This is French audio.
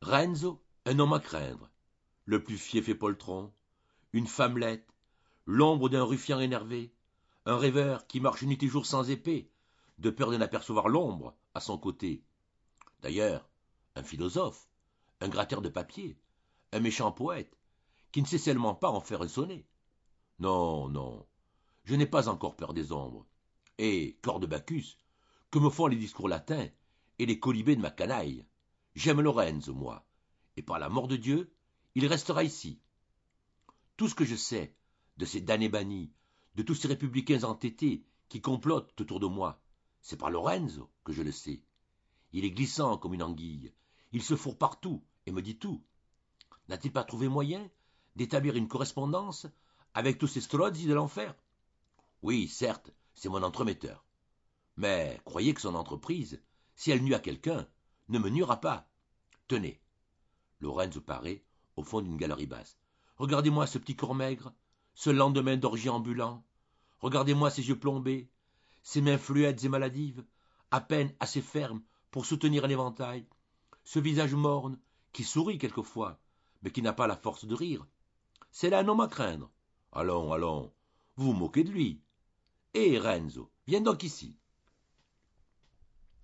Renzo, un homme à craindre, le plus fief et poltron, une femmelette, l'ombre d'un ruffian énervé, un rêveur qui marche nuit et jour sans épée, de peur de n'apercevoir l'ombre à son côté. D'ailleurs, un philosophe, un gratteur de papier, un méchant poète, qui ne sait seulement pas en faire un sonnet. Non, non, je n'ai pas encore peur des ombres. Et, corps de Bacchus, que me font les discours latins et les colibés de ma canaille. J'aime Lorenzo, moi, et par la mort de Dieu, il restera ici. Tout ce que je sais de ces damnés bannis, de tous ces républicains entêtés qui complotent autour de moi, c'est par Lorenzo que je le sais. Il est glissant comme une anguille, il se fourre partout et me dit tout. N'a-t-il pas trouvé moyen d'établir une correspondance avec tous ces strozzi de l'enfer? Oui, certes, c'est mon entremetteur. Mais croyez que son entreprise, si elle nuit à quelqu'un, ne me nuira pas. Tenez. Lorenzo paraît au fond d'une galerie basse. Regardez-moi ce petit corps maigre, ce lendemain d'orgie ambulant. Regardez-moi ces yeux plombés, ces mains fluettes et maladives, à peine assez fermes pour soutenir un éventail. Ce visage morne, qui sourit quelquefois, mais qui n'a pas la force de rire. C'est là un homme à craindre. Allons, allons, vous vous moquez de lui. Hé, Renzo, viens donc ici.